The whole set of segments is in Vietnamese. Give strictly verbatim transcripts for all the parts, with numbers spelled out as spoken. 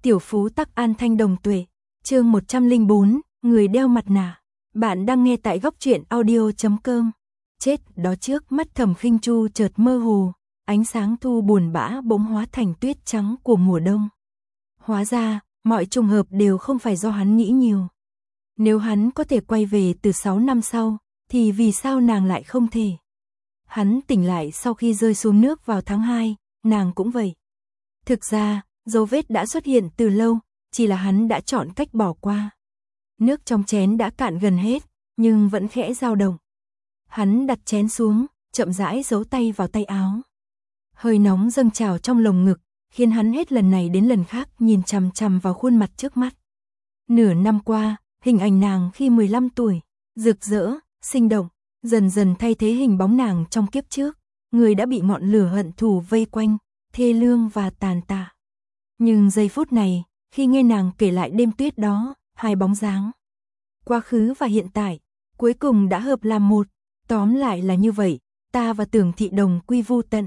Tiểu phú tắc an thanh đồng tuệ. Chương một trăm lẻ bốn, người đeo mặt nạ. Bạn đang nghe tại góc truyện audio chấm com. Chết, đó trước mắt Thẩm Khinh Chu chợt mơ hồ, ánh sáng thu buồn bã bỗng hóa thành tuyết trắng của mùa đông. Hóa ra, mọi trùng hợp đều không phải do hắn nghĩ nhiều. Nếu hắn có thể quay về từ sáu năm sau, thì vì sao nàng lại không thể? Hắn tỉnh lại sau khi rơi xuống nước vào tháng hai, nàng cũng vậy. Thực ra, dấu vết đã xuất hiện từ lâu, chỉ là hắn đã chọn cách bỏ qua. Nước trong chén đã cạn gần hết, nhưng vẫn khẽ dao động. Hắn đặt chén xuống, chậm rãi giấu tay vào tay áo. Hơi nóng dâng trào trong lồng ngực, khiến hắn hết lần này đến lần khác nhìn chằm chằm vào khuôn mặt trước mắt. Nửa năm qua, hình ảnh nàng khi mười lăm tuổi, rực rỡ, sinh động, dần dần thay thế hình bóng nàng trong kiếp trước, người đã bị ngọn lửa hận thù vây quanh, thê lương và tàn tạ. Nhưng giây phút này, khi nghe nàng kể lại đêm tuyết đó, hai bóng dáng, quá khứ và hiện tại, cuối cùng đã hợp làm một. Tóm lại là như vậy, ta và Tưởng Thị đồng quy vu tận.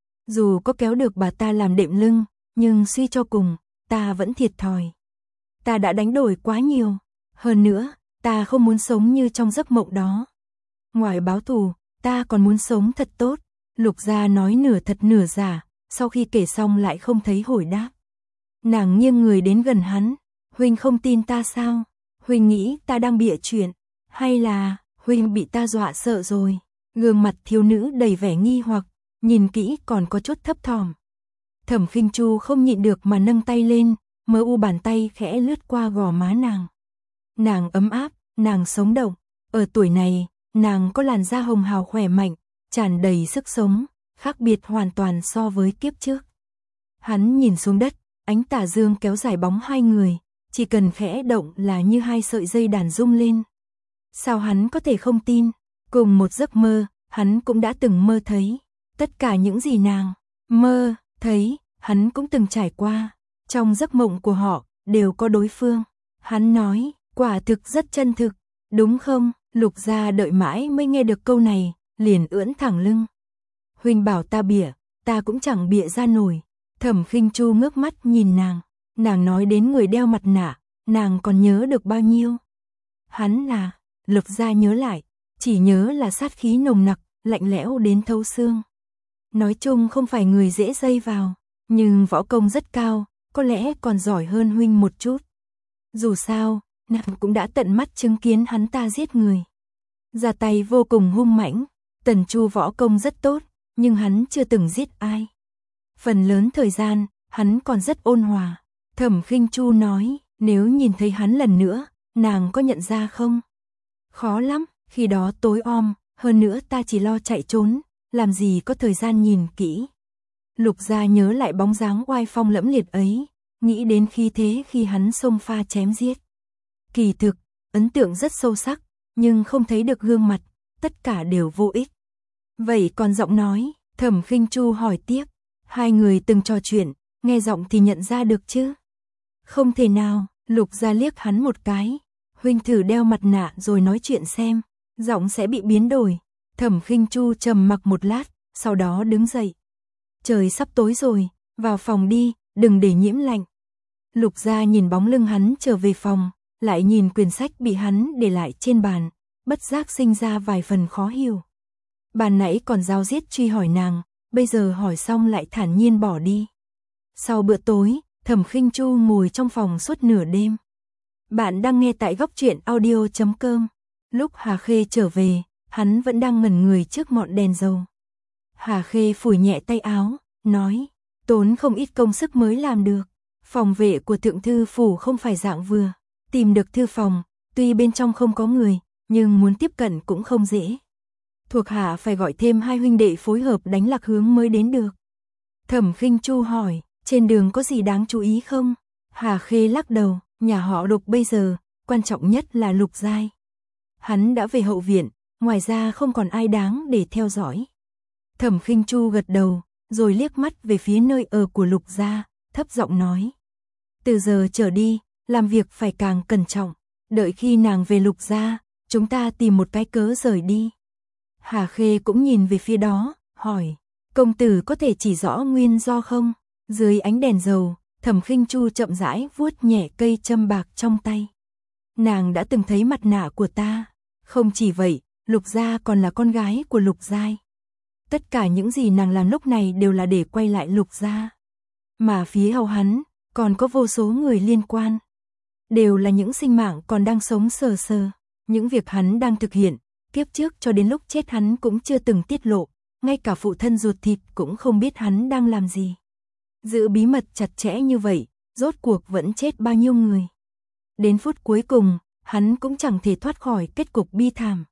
Dù có kéo được bà ta làm đệm lưng, nhưng suy cho cùng, ta vẫn thiệt thòi. Ta đã đánh đổi quá nhiều, hơn nữa, ta không muốn sống như trong giấc mộng đó. Ngoài báo thù, ta còn muốn sống thật tốt. Lục Gia nói nửa thật nửa giả, sau khi kể xong lại không thấy hồi đáp. Nàng nghiêng người đến gần hắn, huynh không tin ta sao? Huynh nghĩ ta đang bịa chuyện, hay là huynh bị ta dọa sợ rồi? Gương mặt thiếu nữ đầy vẻ nghi hoặc, nhìn kỹ còn có chút thấp thỏm. Thẩm Khinh Chu không nhịn được mà nâng tay lên, mơ u bàn tay khẽ lướt qua gò má nàng. Nàng ấm áp, nàng sống động, ở tuổi này, nàng có làn da hồng hào khỏe mạnh, tràn đầy sức sống, khác biệt hoàn toàn so với kiếp trước. Hắn nhìn xuống đất, ánh tà dương kéo dài bóng hai người, chỉ cần khẽ động là như hai sợi dây đàn rung lên. Sao hắn có thể không tin? Cùng một giấc mơ, hắn cũng đã từng mơ thấy. Tất cả những gì nàng mơ thấy, hắn cũng từng trải qua. Trong giấc mộng của họ, đều có đối phương. Hắn nói, quả thực rất chân thực, đúng không? Lục Gia đợi mãi mới nghe được câu này, liền ưỡn thẳng lưng. Huynh bảo ta bịa, ta cũng chẳng bịa ra nổi. Thẩm Khinh Chu ngước mắt nhìn nàng. Nàng nói đến người đeo mặt nạ, nàng còn nhớ được bao nhiêu? Hắn là, Lục Gia nhớ lại, chỉ nhớ là sát khí nồng nặc, lạnh lẽo đến thấu xương. Nói chung không phải người dễ dây vào, nhưng võ công rất cao, có lẽ còn giỏi hơn huynh một chút. Dù sao, nàng cũng đã tận mắt chứng kiến hắn ta giết người. Ra tay vô cùng hung mãnh, Tần Chu võ công rất tốt, nhưng hắn chưa từng giết ai. Phần lớn thời gian, hắn còn rất ôn hòa. Thẩm Khinh Chu nói, nếu nhìn thấy hắn lần nữa, nàng có nhận ra không? Khó lắm, khi đó tối om, hơn nữa ta chỉ lo chạy trốn, làm gì có thời gian nhìn kỹ. Lục Gia nhớ lại bóng dáng oai phong lẫm liệt ấy, nghĩ đến khí thế khi hắn xông pha chém giết. Kỳ thực, ấn tượng rất sâu sắc, nhưng không thấy được gương mặt, tất cả đều vô ích. Vậy còn giọng nói, Thẩm Khinh Chu hỏi tiếp, hai người từng trò chuyện, nghe giọng thì nhận ra được chứ? Không thể nào, Lục Gia liếc hắn một cái, huynh thử đeo mặt nạ rồi nói chuyện xem, giọng sẽ bị biến đổi. Thẩm Khinh Chu trầm mặc một lát, sau đó đứng dậy. Trời sắp tối rồi, vào phòng đi, đừng để nhiễm lạnh. Lục Gia nhìn bóng lưng hắn trở về phòng, lại nhìn quyển sách bị hắn để lại trên bàn, bất giác sinh ra vài phần khó hiểu. Ban nãy còn rao riết truy hỏi nàng, bây giờ hỏi xong lại thản nhiên bỏ đi. Sau bữa tối, Thẩm Khinh Chu ngồi trong phòng suốt nửa đêm. Bạn đang nghe tại góc truyện audio chấm com. Lúc Hà Khê trở về, hắn vẫn đang ngẩn người trước ngọn đèn dầu. Hà Khê phủi nhẹ tay áo, nói, tốn không ít công sức mới làm được. Phòng vệ của thượng thư phủ không phải dạng vừa. Tìm được thư phòng, tuy bên trong không có người, nhưng muốn tiếp cận cũng không dễ. Thuộc hạ phải gọi thêm hai huynh đệ phối hợp đánh lạc hướng mới đến được. Thẩm Khinh Chu hỏi, trên đường có gì đáng chú ý không? Hà Khê lắc đầu, nhà họ Lục bây giờ, quan trọng nhất là Lục Giai. Hắn đã về hậu viện, ngoài ra không còn ai đáng để theo dõi. Thẩm Khinh Chu gật đầu, rồi liếc mắt về phía nơi ở của Lục Gia, thấp giọng nói. Từ giờ trở đi, làm việc phải càng cẩn trọng, đợi khi nàng về Lục Gia, chúng ta tìm một cái cớ rời đi. Hà Khê cũng nhìn về phía đó, hỏi, công tử có thể chỉ rõ nguyên do không? Dưới ánh đèn dầu, Thẩm Khinh Chu chậm rãi vuốt nhẹ cây châm bạc trong tay. Nàng đã từng thấy mặt nạ của ta. Không chỉ vậy, Lục Gia còn là con gái của Lục Giai. Tất cả những gì nàng làm lúc này đều là để quay lại Lục Gia. Mà phía hậu hắn, còn có vô số người liên quan. Đều là những sinh mạng còn đang sống sờ sờ. Những việc hắn đang thực hiện, kiếp trước cho đến lúc chết hắn cũng chưa từng tiết lộ. Ngay cả phụ thân ruột thịt cũng không biết hắn đang làm gì. Giữ bí mật chặt chẽ như vậy, rốt cuộc vẫn chết bao nhiêu người. Đến phút cuối cùng, hắn cũng chẳng thể thoát khỏi kết cục bi thảm.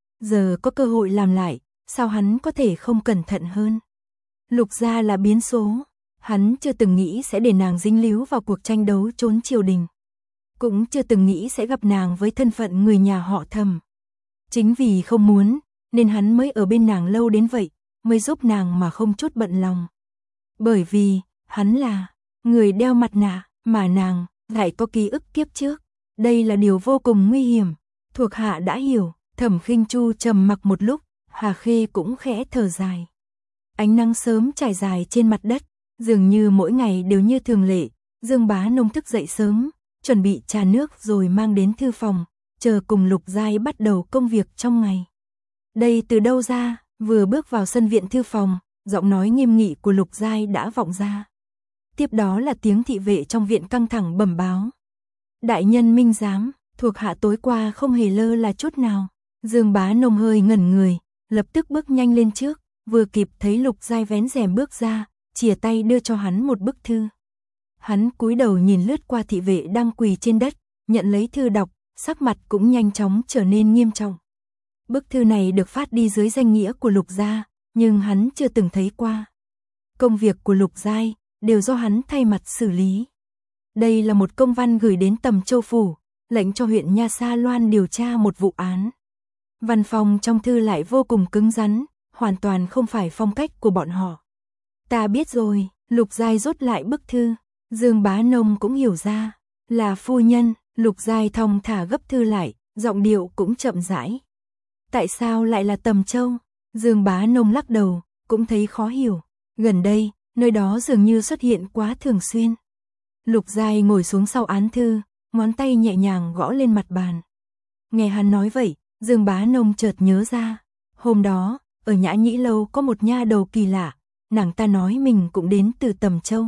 Giờ có cơ hội làm lại, sao hắn có thể không cẩn thận hơn? Lục Gia là biến số, hắn chưa từng nghĩ sẽ để nàng dính líu vào cuộc tranh đấu trốn triều đình. Cũng chưa từng nghĩ sẽ gặp nàng với thân phận người nhà họ Thẩm. Chính vì không muốn, nên hắn mới ở bên nàng lâu đến vậy, mới giúp nàng mà không chút bận lòng. Bởi vì, hắn là người đeo mặt nạ, mà nàng lại có ký ức kiếp trước. Đây là điều vô cùng nguy hiểm. Thuộc hạ đã hiểu. Thẩm Khinh Chu trầm mặc một lúc, Hà Khê cũng khẽ thở dài. Ánh nắng sớm trải dài trên mặt đất, dường như mỗi ngày đều như thường lệ. Dương Bá Nông thức dậy sớm, chuẩn bị trà nước rồi mang đến thư phòng, chờ cùng Lục Giai bắt đầu công việc trong ngày. Đây từ đâu ra? Vừa bước vào sân viện thư phòng, giọng nói nghiêm nghị của Lục Giai đã vọng ra. Tiếp đó là tiếng thị vệ trong viện căng thẳng bẩm báo. Đại nhân minh giám, thuộc hạ tối qua không hề lơ là chút nào. Dương Bá Nông hơi ngẩn người, lập tức bước nhanh lên trước, vừa kịp thấy Lục Giai vén rèm bước ra, chìa tay đưa cho hắn một bức thư. Hắn cúi đầu nhìn lướt qua thị vệ đang quỳ trên đất, nhận lấy thư đọc, sắc mặt cũng nhanh chóng trở nên nghiêm trọng. Bức thư này được phát đi dưới danh nghĩa của Lục Gia, nhưng hắn chưa từng thấy qua. Công việc của Lục Giai đều do hắn thay mặt xử lý. Đây là một công văn gửi đến Tầm Châu Phủ, lệnh cho huyện Nha Sa Loan điều tra một vụ án. Văn phòng trong thư lại vô cùng cứng rắn, hoàn toàn không phải phong cách của bọn họ. Ta biết rồi, Lục Giai rút lại bức thư. Dương Bá Nông cũng hiểu ra, là phu nhân. Lục Giai thong thả gấp thư lại, giọng điệu cũng chậm rãi. Tại sao lại là Tầm Châu? Dương Bá Nông lắc đầu, cũng thấy khó hiểu. Gần đây, nơi đó dường như xuất hiện quá thường xuyên. Lục Giai ngồi xuống sau án thư, ngón tay nhẹ nhàng gõ lên mặt bàn. Nghe hắn nói vậy, Dương Bá Nông chợt nhớ ra. Hôm đó, ở Nhã Nhĩ Lâu có một nha đầu kỳ lạ, nàng ta nói mình cũng đến từ Tầm Châu.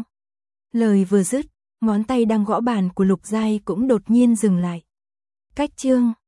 Lời vừa dứt, ngón tay đang gõ bàn của Lục Giai cũng đột nhiên dừng lại. Cách chương